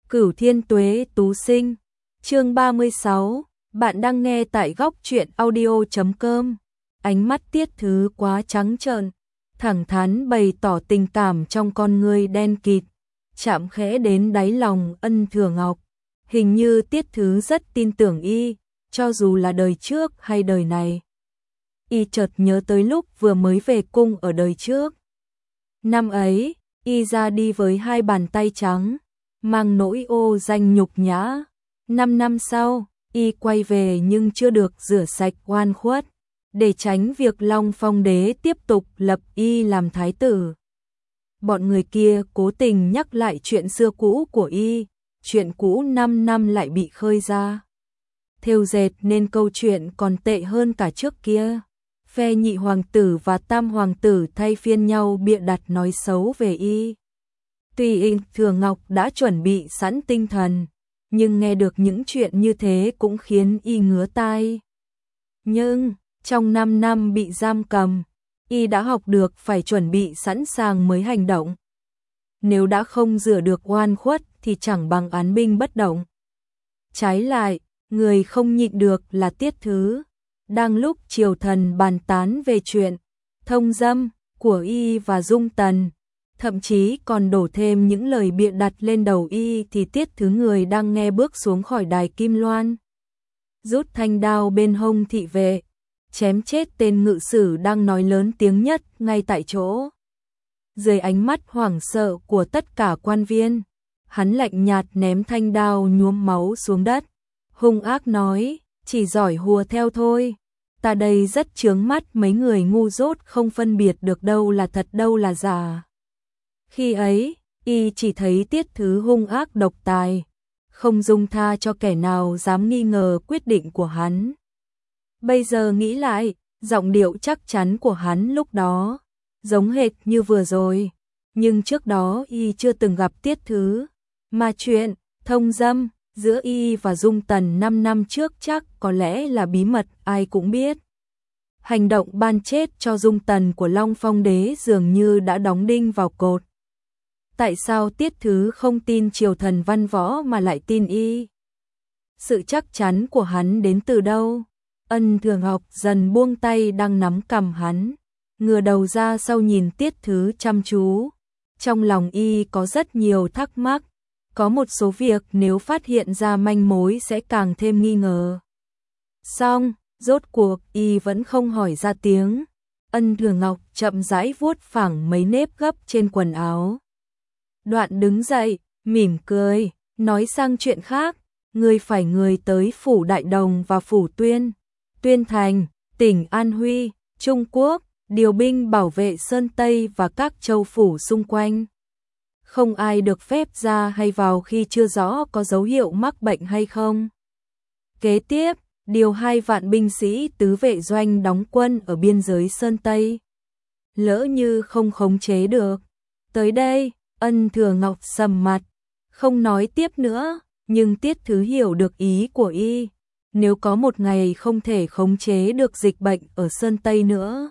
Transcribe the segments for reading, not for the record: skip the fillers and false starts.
Cửu Thiên Tuế Tú Sinh, chương 36, bạn đang nghe tại góc truyện audio.com. Ánh mắt Tiết Thứ quá trắng trợn, thẳng thắn bày tỏ tình cảm trong con ngươi đen kịt, chạm khẽ đến đáy lòng Ân Thừa Ngọc. Hình như Tiết Thứ rất tin tưởng y, cho dù là đời trước hay đời này. Y chợt nhớ tới lúc vừa mới về cung ở đời trước. Năm ấy, y ra đi với hai bàn tay trắng, mang nỗi ô danh nhục nhã. 5 năm sau, y quay về nhưng chưa được rửa sạch oan khuất, để tránh việc Long Phong Đế tiếp tục lập y làm thái tử. Bọn người kia cố tình nhắc lại chuyện xưa cũ của y, chuyện cũ 5 năm lại bị khơi ra. Thêu dệt nên câu chuyện còn tệ hơn cả trước kia. Phe nhị hoàng tử và tam hoàng tử thay phiên nhau bịa đặt nói xấu về y. Tuy Thừa Ngọc đã chuẩn bị sẵn tinh thần, nhưng nghe được những chuyện như thế cũng khiến y ngứa tai. Nhưng, trong 5 năm bị giam cầm, y đã học được phải chuẩn bị sẵn sàng mới hành động. Nếu đã không rửa được oan khuất thì chẳng bằng án binh bất động. Trái lại, người không nhịn được là Tiết Thứ. Đang lúc triều thần bàn tán về chuyện thông dâm của y và Dung Tần, thậm chí còn đổ thêm những lời bịa đặt lên đầu y, thì Tiết Thứ người đang nghe bước xuống khỏi đài kim loan, rút thanh đao bên hông thị vệ, chém chết tên ngự sử đang nói lớn tiếng nhất ngay tại chỗ. Dưới ánh mắt hoảng sợ của tất cả quan viên, hắn lạnh nhạt ném thanh đao nhuốm máu xuống đất, hung ác nói: chỉ giỏi hùa theo thôi, ta đây rất chướng mắt mấy người ngu dốt không phân biệt được đâu là thật đâu là giả. Khi ấy, y chỉ thấy Tiết Thứ hung ác độc tài, không dung tha cho kẻ nào dám nghi ngờ quyết định của hắn. Bây giờ nghĩ lại, giọng điệu chắc chắn của hắn lúc đó giống hệt như vừa rồi, nhưng trước đó y chưa từng gặp Tiết Thứ, mà chuyện thông dâm giữa y và Dung Tần 5 năm trước chắc có lẽ là bí mật ai cũng biết. Hành động ban chết cho Dung Tần của Long Phong Đế dường như đã đóng đinh vào cột. Tại sao Tiết Thứ không tin triều thần văn võ mà lại tin y? Sự chắc chắn của hắn đến từ đâu? Ân Thừa Ngọc dần buông tay đang nắm cằm hắn, ngửa đầu ra sau nhìn Tiết Thứ chăm chú. Trong lòng y có rất nhiều thắc mắc, có một số việc nếu phát hiện ra manh mối sẽ càng thêm nghi ngờ. Xong, rốt cuộc y vẫn không hỏi ra tiếng. Ân Thừa Ngọc chậm rãi vuốt phẳng mấy nếp gấp trên quần áo. Đoạn đứng dậy, mỉm cười, nói sang chuyện khác: người phải người tới phủ Đại Đồng và phủ Tuyên Thành, tỉnh An Huy, Trung Quốc, điều binh bảo vệ Sơn Tây và các châu phủ xung quanh. Không ai được phép ra hay vào khi chưa rõ có dấu hiệu mắc bệnh hay không. Kế tiếp, điều 2 vạn binh sĩ tứ vệ doanh đóng quân ở biên giới Sơn Tây. Lỡ như không khống chế được. Tới đây, Ân Thừa Ngọc sầm mặt, không nói tiếp nữa, nhưng Tiết Thứ hiểu được ý của y. Nếu có một ngày không thể khống chế được dịch bệnh ở Sơn Tây nữa,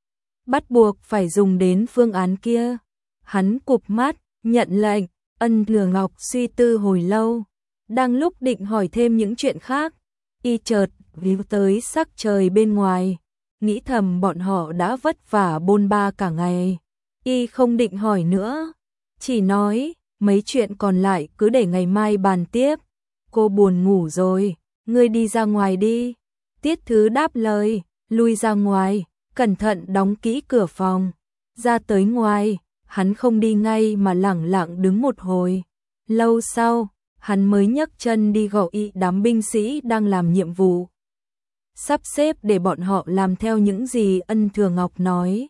bắt buộc phải dùng đến phương án kia. Hắn cụp mắt, nhận lệnh. Ân Thừa Ngọc suy tư hồi lâu, đang lúc định hỏi thêm những chuyện khác, y chợt nghĩ tới sắc trời bên ngoài, nghĩ thầm bọn họ đã vất vả bôn ba cả ngày. Y không định hỏi nữa, chỉ nói: mấy chuyện còn lại cứ để ngày mai bàn tiếp, cô buồn ngủ rồi, ngươi đi ra ngoài đi. Tiết Thứ đáp lời, lui ra ngoài, cẩn thận đóng kỹ cửa phòng. Ra tới ngoài, hắn không đi ngay mà lẳng lặng đứng một hồi. Lâu sau, hắn mới nhấc chân đi gọi y đám binh sĩ đang làm nhiệm vụ, sắp xếp để bọn họ làm theo những gì Ân Thừa Ngọc nói.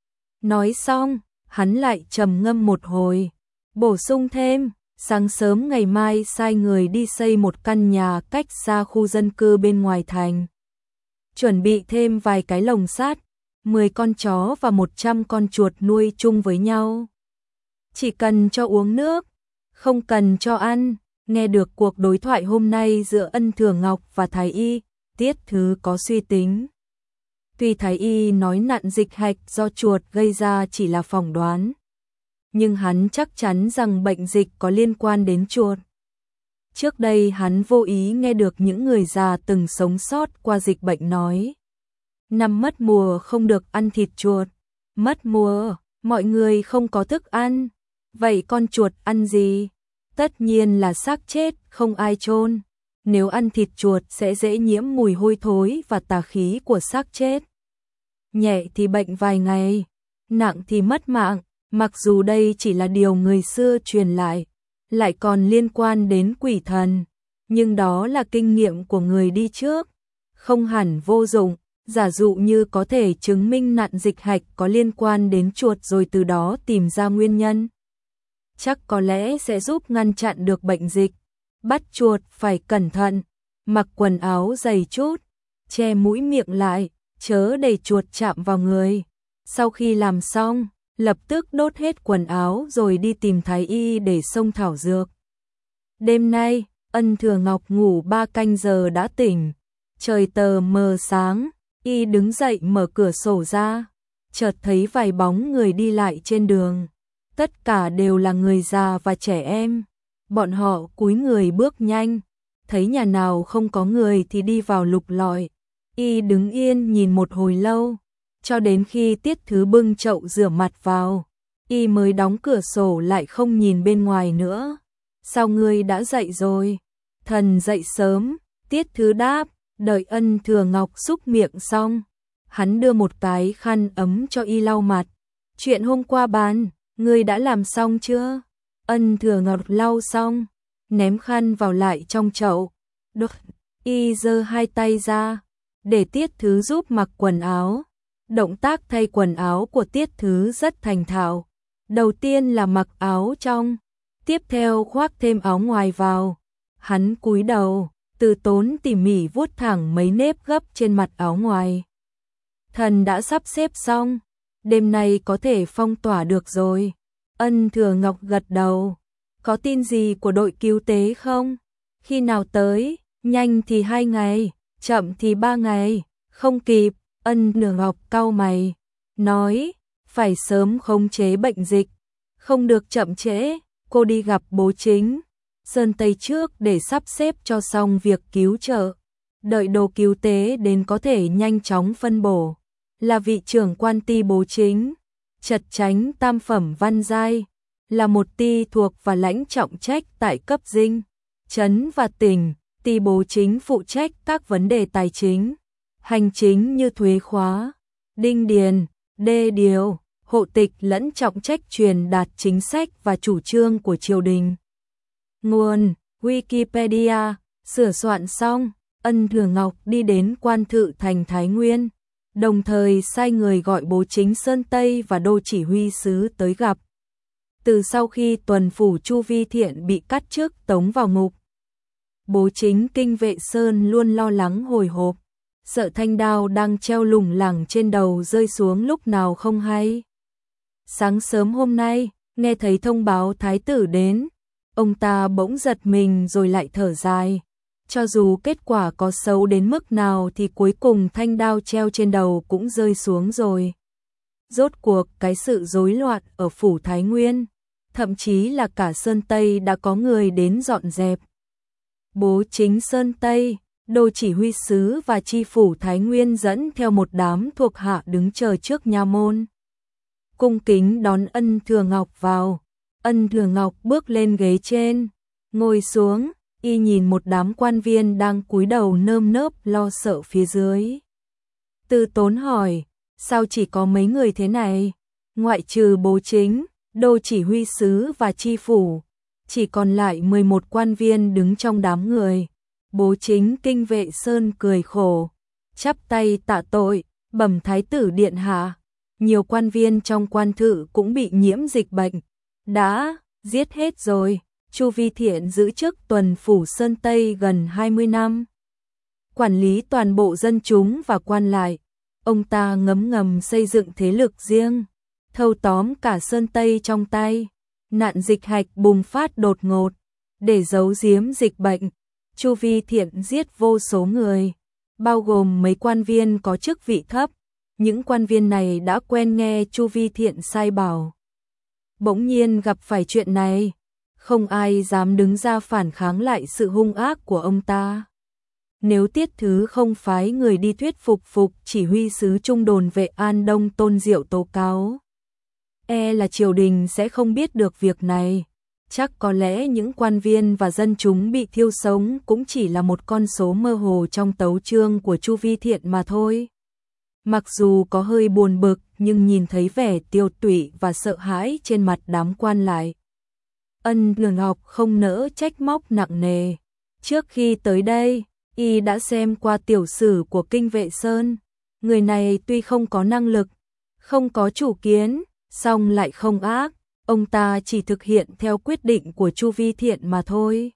Nói xong, hắn lại trầm ngâm một hồi, bổ sung thêm: sáng sớm ngày mai sai người đi xây một căn nhà cách xa khu dân cư bên ngoài thành. Chuẩn bị thêm vài cái lồng sắt, 10 con chó và 100 con chuột nuôi chung với nhau. Chỉ cần cho uống nước, không cần cho ăn. Nghe được cuộc đối thoại hôm nay giữa Ân Thừa Ngọc và Thái Y, Tiết Thứ có suy tính. Tuy Thái Y nói nạn dịch hạch do chuột gây ra chỉ là phỏng đoán, nhưng hắn chắc chắn rằng bệnh dịch có liên quan đến chuột. Trước đây hắn vô ý nghe được những người già từng sống sót qua dịch bệnh nói. Năm mất mùa không được ăn thịt chuột. Mất mùa, mọi người không có thức ăn. Vậy con chuột ăn gì? Tất nhiên là xác chết, không ai chôn. Nếu ăn thịt chuột sẽ dễ nhiễm mùi hôi thối và tà khí của xác chết. Nhẹ thì bệnh vài ngày, nặng thì mất mạng. Mặc dù đây chỉ là điều người xưa truyền lại còn liên quan đến quỷ thần, nhưng đó là kinh nghiệm của người đi trước, không hẳn vô dụng. Giả dụ như có thể chứng minh nạn dịch hạch có liên quan đến chuột rồi từ đó tìm ra nguyên nhân, chắc có lẽ sẽ giúp ngăn chặn được bệnh dịch. Bắt chuột phải cẩn thận, mặc quần áo dày chút, che mũi miệng lại, chớ để chuột chạm vào người. Sau khi làm xong, lập tức đốt hết quần áo rồi đi tìm thái y để xông thảo dược. Đêm nay, Ân Thừa Ngọc ngủ 3 canh giờ đã tỉnh. Trời tờ mờ sáng, y đứng dậy mở cửa sổ ra, chợt thấy vài bóng người đi lại trên đường. Tất cả đều là người già và trẻ em. Bọn họ cúi người bước nhanh, thấy nhà nào không có người thì đi vào lục lọi. Y đứng yên nhìn một hồi lâu, cho đến khi Tiết Thứ bưng chậu rửa mặt vào, y mới đóng cửa sổ lại không nhìn bên ngoài nữa. Sao ngươi đã dậy rồi? Thần dậy sớm, Tiết Thứ đáp, đợi Ân Thừa Ngọc xúc miệng xong. Hắn đưa một cái khăn ấm cho y lau mặt. Chuyện hôm qua bàn, ngươi đã làm xong chưa? Ân Thừa Ngọc lau xong, ném khăn vào lại trong chậu. Được, y giơ hai tay ra, để Tiết Thứ giúp mặc quần áo. Động tác thay quần áo của Tiết Thứ rất thành thạo. Đầu tiên là mặc áo trong, tiếp theo khoác thêm áo ngoài vào. Hắn cúi đầu, từ tốn tỉ mỉ vuốt thẳng mấy nếp gấp trên mặt áo ngoài. Thần đã sắp xếp xong, đêm nay có thể phong tỏa được rồi. Ân Thừa Ngọc gật đầu. Có tin gì của đội cứu tế không? Khi nào tới? Nhanh thì 2 ngày, chậm thì 3 ngày. Không kịp. Ân Thừa Ngọc cau mày, nói, phải sớm khống chế bệnh dịch, không được chậm trễ. Cô đi gặp bố chính Sơn Tây trước để sắp xếp cho xong việc cứu trợ. Đợi đồ cứu tế đến có thể nhanh chóng phân bổ. Là vị trưởng quan ty bố chính, Trật Chánh tam phẩm văn giai, là một ty thuộc và lãnh trọng trách tại cấp dinh, trấn và tỉnh. Ty bố chính phụ trách các vấn đề tài chính, hành chính như thuế khóa, đinh điền, đê điều, hộ tịch lẫn trọng trách truyền đạt chính sách và chủ trương của triều đình. Nguồn Wikipedia. Sửa soạn xong, Ân Thừa Ngọc đi đến quan thự thành Thái Nguyên, đồng thời sai người gọi bố chính Sơn Tây và đô chỉ huy sứ tới gặp. Từ sau khi tuần phủ Chu Vi Thiện bị cắt chức tống vào ngục, bố chính Kinh Vệ Sơn luôn lo lắng hồi hộp, sợ thanh đao đang treo lủng lẳng trên đầu rơi xuống lúc nào không hay. Sáng sớm hôm nay, nghe thấy thông báo thái tử đến, ông ta bỗng giật mình rồi lại thở dài. Cho dù kết quả có xấu đến mức nào thì cuối cùng thanh đao treo trên đầu cũng rơi xuống rồi. Rốt cuộc cái sự rối loạn ở phủ Thái Nguyên, thậm chí là cả Sơn Tây đã có người đến dọn dẹp. Bố chính Sơn Tây, đô chỉ huy sứ và chi phủ Thái Nguyên dẫn theo một đám thuộc hạ đứng chờ trước nha môn, cung kính đón Ân Thừa Ngọc vào. Ân Thừa Ngọc bước lên ghế trên, ngồi xuống, y nhìn một đám quan viên đang cúi đầu nơm nớp lo sợ phía dưới. Từ Tốn hỏi, sao chỉ có mấy người thế này? Ngoại trừ bố chính, đô chỉ huy sứ và chi phủ, chỉ còn lại 11 quan viên đứng trong đám người. Bố chính Kinh Vệ Sơn cười khổ, chắp tay tạ tội, bẩm thái tử điện hạ. Nhiều quan viên trong quan thự cũng bị nhiễm dịch bệnh, đã giết hết rồi. Chu Vi Thiện giữ chức tuần phủ Sơn Tây gần 20 năm, quản lý toàn bộ dân chúng và quan lại. Ông ta ngấm ngầm xây dựng thế lực riêng, thâu tóm cả Sơn Tây trong tay. Nạn dịch hạch bùng phát đột ngột, để giấu giếm dịch bệnh, Chu Vi Thiện giết vô số người, bao gồm mấy quan viên có chức vị thấp. Những quan viên này đã quen nghe Chu Vi Thiện sai bảo. Bỗng nhiên gặp phải chuyện này, không ai dám đứng ra phản kháng lại sự hung ác của ông ta. Nếu Tiết Thứ không phái người đi thuyết phục chỉ huy sứ Trung đồn vệ An Đông Tôn Diệu tố cáo, là triều đình sẽ không biết được việc này. Chắc có lẽ những quan viên và dân chúng bị thiêu sống cũng chỉ là một con số mơ hồ trong tấu chương của Chu Vi Thiện mà thôi. Mặc dù có hơi buồn bực nhưng nhìn thấy vẻ tiêu tụy và sợ hãi trên mặt đám quan lại, Ân Ngọc không nỡ trách móc nặng nề. Trước khi tới đây, y đã xem qua tiểu sử của Kinh Vệ Sơn. Người này tuy không có năng lực, không có chủ kiến, song lại không ác. Ông ta chỉ thực hiện theo quyết định của Chu Vi Thiện mà thôi.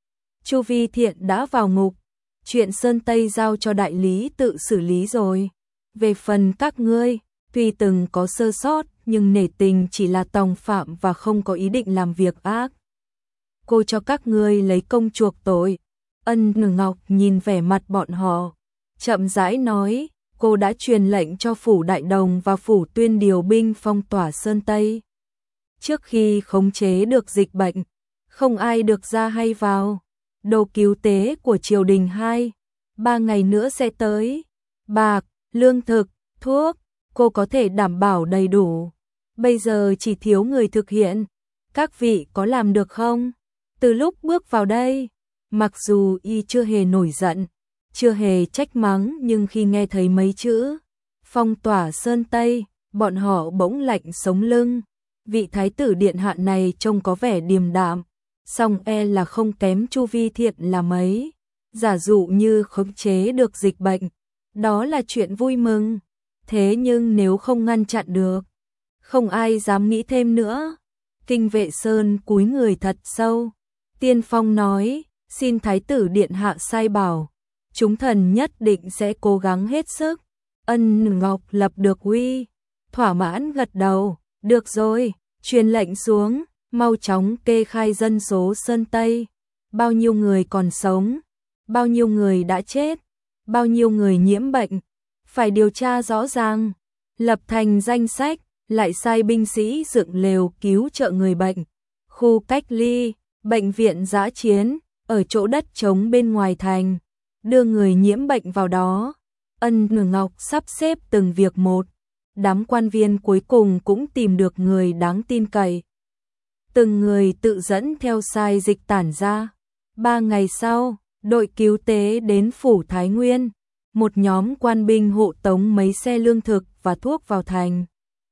Chu Vi Thiện đã vào ngục, chuyện Sơn Tây giao cho đại lý tự xử lý rồi. Về phần các ngươi, tuy từng có sơ sót nhưng nể tình chỉ là tòng phạm và không có ý định làm việc ác. Cô cho các ngươi lấy công chuộc tội. Ân Ngọc nhìn vẻ mặt bọn họ, chậm rãi nói, cô đã truyền lệnh cho phủ Đại Đồng và phủ Tuyên điều binh phong tỏa Sơn Tây. Trước khi khống chế được dịch bệnh, không ai được ra hay vào. Đồ cứu tế của triều đình 2-3 ngày nữa sẽ tới. Bạc, lương thực, thuốc, cô có thể đảm bảo đầy đủ. Bây giờ chỉ thiếu người thực hiện. Các vị có làm được không? Từ lúc bước vào đây, mặc dù y chưa hề nổi giận, chưa hề trách mắng, nhưng khi nghe thấy mấy chữ phong tỏa Sơn Tây, bọn họ bỗng lạnh sống lưng. Vị thái tử điện hạ này trông có vẻ điềm đạm, song là không kém Chu Vi Thiện là mấy. Giả dụ như khống chế được dịch bệnh, đó là chuyện vui mừng. Thế nhưng nếu không ngăn chặn được, không ai dám nghĩ thêm nữa. Kinh Vệ Sơn cúi người thật sâu. Tiên Phong nói, xin thái tử điện hạ sai bảo, chúng thần nhất định sẽ cố gắng hết sức. Ân Ngọc lập được uy, thỏa mãn gật đầu, được rồi, truyền lệnh xuống, mau chóng kê khai dân số Sơn Tây, bao nhiêu người còn sống, bao nhiêu người đã chết, bao nhiêu người nhiễm bệnh, phải điều tra rõ ràng, lập thành danh sách, lại sai binh sĩ dựng lều cứu trợ người bệnh, khu cách ly, bệnh viện dã chiến, ở chỗ đất trống bên ngoài thành, đưa người nhiễm bệnh vào đó. Ân Ngọc sắp xếp từng việc một, đám quan viên cuối cùng cũng tìm được người đáng tin cậy. Từng người tự dẫn theo sai dịch tản ra. 3 ngày sau, đội cứu tế đến phủ Thái Nguyên, một nhóm quan binh hộ tống mấy xe lương thực và thuốc vào thành.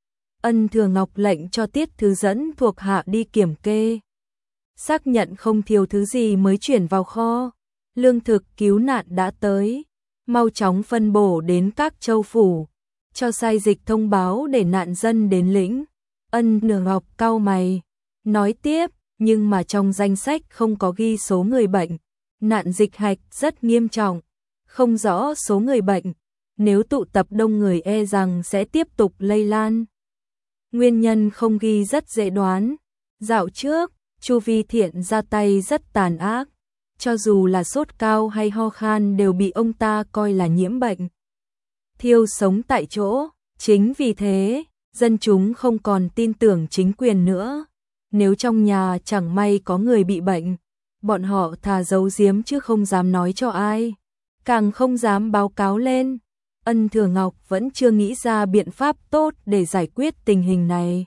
Ân Thừa Ngọc lệnh cho Tiết Thứ dẫn thuộc hạ đi kiểm kê, xác nhận không thiếu thứ gì mới chuyển vào kho. Lương thực cứu nạn đã tới, mau chóng phân bổ đến các châu phủ, cho sai dịch thông báo để nạn dân đến lĩnh. Ân Thừa Ngọc cau mày, nói tiếp, nhưng mà trong danh sách không có ghi số người bệnh, nạn dịch hạch rất nghiêm trọng, không rõ số người bệnh, nếu tụ tập đông người rằng sẽ tiếp tục lây lan. Nguyên nhân không ghi rất dễ đoán. Dạo trước, Chu Vi Thiện ra tay rất tàn ác, cho dù là sốt cao hay ho khan đều bị ông ta coi là nhiễm bệnh, thiêu sống tại chỗ. Chính vì thế, dân chúng không còn tin tưởng chính quyền nữa. Nếu trong nhà chẳng may có người bị bệnh, bọn họ thà giấu giếm chứ không dám nói cho ai, càng không dám báo cáo lên. Ân Thừa Ngọc vẫn chưa nghĩ ra biện pháp tốt để giải quyết tình hình này.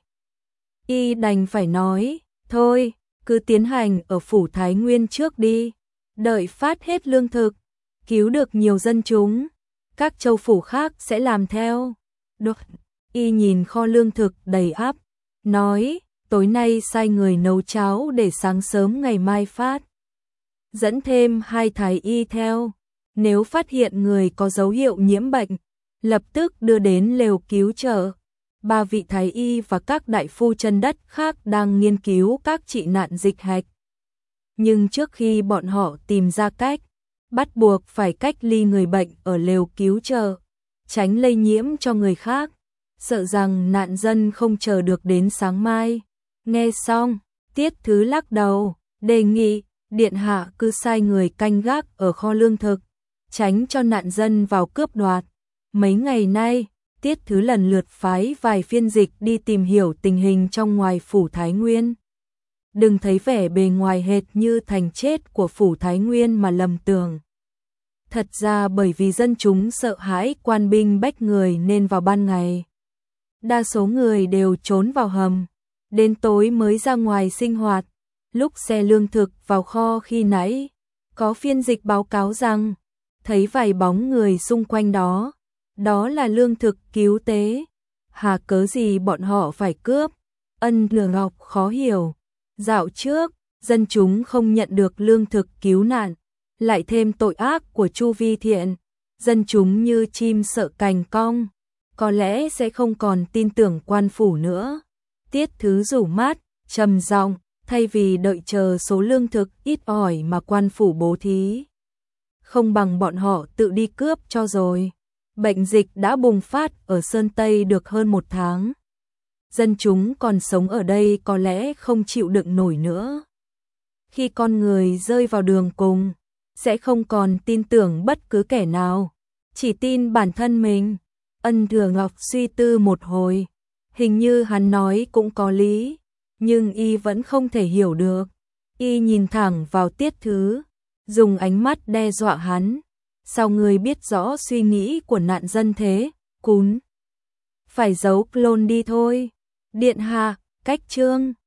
Y đành phải nói, thôi, cứ tiến hành ở phủ Thái Nguyên trước đi, đợi phát hết lương thực, cứu được nhiều dân chúng, các châu phủ khác sẽ làm theo. Được. Y nhìn kho lương thực đầy ắp, nói, tối nay sai người nấu cháo để sáng sớm ngày mai phát. Dẫn thêm 2 thái y theo, nếu phát hiện người có dấu hiệu nhiễm bệnh, lập tức đưa đến lều cứu trợ. 3 vị thái y và các đại phu chân đất khác đang nghiên cứu các trị nạn dịch hạch. Nhưng trước khi bọn họ tìm ra cách, bắt buộc phải cách ly người bệnh ở lều cứu trợ, tránh lây nhiễm cho người khác, sợ rằng nạn dân không chờ được đến sáng mai. Nghe xong, Tiết Thứ lắc đầu, đề nghị, điện hạ cứ sai người canh gác ở kho lương thực, tránh cho nạn dân vào cướp đoạt. Mấy ngày nay, Tiết Thứ lần lượt phái vài phiên dịch đi tìm hiểu tình hình trong ngoài phủ Thái Nguyên. đừng thấy vẻ bề ngoài hệt như thành chết của phủ Thái Nguyên mà lầm tưởng. Thật ra bởi vì dân chúng sợ hãi quan binh bách người nên vào ban ngày đa số người đều trốn vào hầm, đến tối mới ra ngoài sinh hoạt. Lúc xe lương thực vào kho khi nãy, có phiên dịch báo cáo rằng, thấy vài bóng người xung quanh đó, đó là lương thực cứu tế. Hà cớ gì bọn họ phải cướp? Ân Lừa Ngọc khó hiểu. Dạo trước, dân chúng không nhận được lương thực cứu nạn, lại thêm tội ác của Chu Vi Thiện, dân chúng như chim sợ cành cong, có lẽ sẽ không còn tin tưởng quan phủ nữa. Tiết Thứ rủ mắt, trầm giọng, thay vì đợi chờ số lương thực ít ỏi mà quan phủ bố thí, không bằng bọn họ tự đi cướp cho rồi. Bệnh dịch đã bùng phát ở Sơn Tây được hơn 1 tháng. Dân chúng còn sống ở đây có lẽ không chịu đựng nổi nữa. Khi con người rơi vào đường cùng, sẽ không còn tin tưởng bất cứ kẻ nào, chỉ tin bản thân mình. Ân Thừa Ngọc suy tư một hồi, hình như hắn nói cũng có lý, nhưng y vẫn không thể hiểu được. Y nhìn thẳng vào Tiết Thứ, dùng ánh mắt đe dọa hắn. Sao người biết rõ suy nghĩ của nạn dân thế, cún? Phải giấu clone đi thôi. Điện hạ, cách trương.